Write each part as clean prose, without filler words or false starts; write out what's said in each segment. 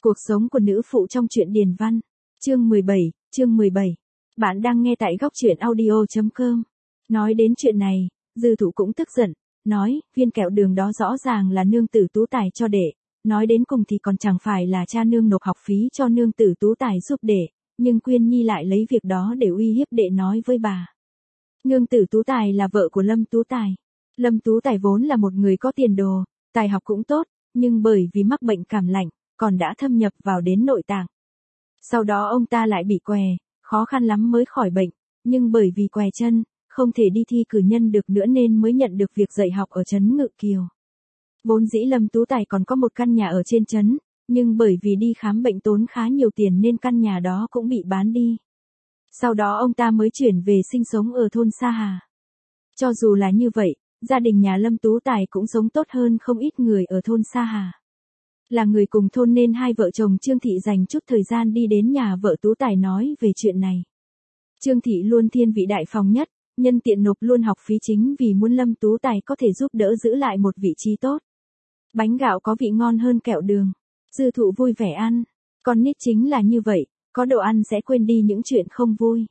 Cuộc sống của nữ phụ trong truyện Điền Văn. Chương 17. Bạn đang nghe tại góc truyện audio.com. Nói đến chuyện này, Dư Thụ cũng tức giận, nói, viên kẹo đường đó rõ ràng là nương tử Tú Tài cho đệ, nói đến cùng thì còn chẳng phải là cha nương nộp học phí cho nương tử Tú Tài giúp đệ, nhưng Quyên Nhi lại lấy việc đó để uy hiếp đệ nói với bà. Nương tử Tú Tài là vợ của Lâm Tú Tài. Lâm Tú Tài vốn là một người có tiền đồ, tài học cũng tốt, nhưng bởi vì mắc bệnh cảm lạnh, còn đã thâm nhập vào đến nội tạng. Sau đó ông ta lại bị què, khó khăn lắm mới khỏi bệnh, nhưng bởi vì què chân, không thể đi thi cử nhân được nữa nên mới nhận được việc dạy học ở trấn Ngự Kiều. Vốn dĩ Lâm Tú Tài còn có một căn nhà ở trên trấn, nhưng bởi vì đi khám bệnh tốn khá nhiều tiền nên căn nhà đó cũng bị bán đi. Sau đó ông ta mới chuyển về sinh sống ở thôn Sa Hà. Cho dù là như vậy, gia đình nhà Lâm Tú Tài cũng sống tốt hơn không ít người ở thôn Sa Hà. Là người cùng thôn nên hai vợ chồng Trương Thị dành chút thời gian đi đến nhà vợ Tú Tài nói về chuyện này. Trương Thị luôn thiên vị đại phòng nhất, nhân tiện nộp luôn học phí chính vì muốn Lâm Tú Tài có thể giúp đỡ giữ lại một vị trí tốt. Bánh gạo có vị ngon hơn kẹo đường. Dư Thụ vui vẻ ăn. Con nít chính là như vậy, có đồ ăn sẽ quên đi những chuyện không vui.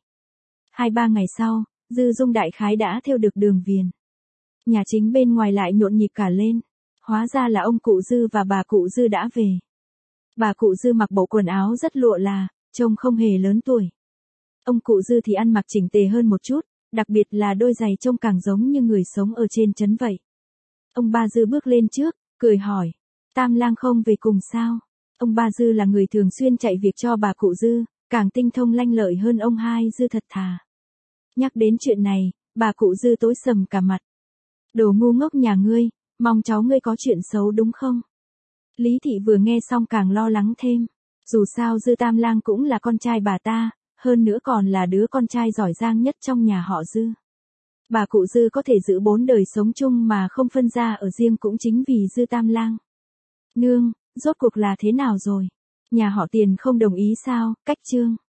2-3 ngày sau, Dư Dung đại khái đã theo được đường viền. Nhà chính bên ngoài lại nhộn nhịp cả lên. Hóa ra là ông cụ Dư và bà cụ Dư đã về. Bà cụ Dư mặc bộ quần áo rất lụa là, trông không hề lớn tuổi. Ông cụ Dư thì ăn mặc chỉnh tề hơn một chút, đặc biệt là đôi giày trông càng giống như người sống ở trên trấn vậy. Ông ba Dư bước lên trước, cười hỏi, Tam lang không về cùng sao? Ông ba Dư là người thường xuyên chạy việc cho bà cụ Dư, càng tinh thông lanh lợi hơn ông hai Dư thật thà. Nhắc đến chuyện này, bà cụ Dư tối sầm cả mặt. Đồ ngu ngốc nhà ngươi, mong cháu ngươi có chuyện xấu đúng không? Lý Thị vừa nghe xong càng lo lắng thêm. Dù sao Dư Tam lang cũng là con trai bà ta, hơn nữa còn là đứa con trai giỏi giang nhất trong nhà họ Dư. Bà cụ Dư có thể giữ 4 đời sống chung mà không phân ra ở riêng cũng chính vì Dư Tam lang. Nương, rốt cuộc là thế nào rồi? Nhà họ Tiền không đồng ý sao? Cách Trương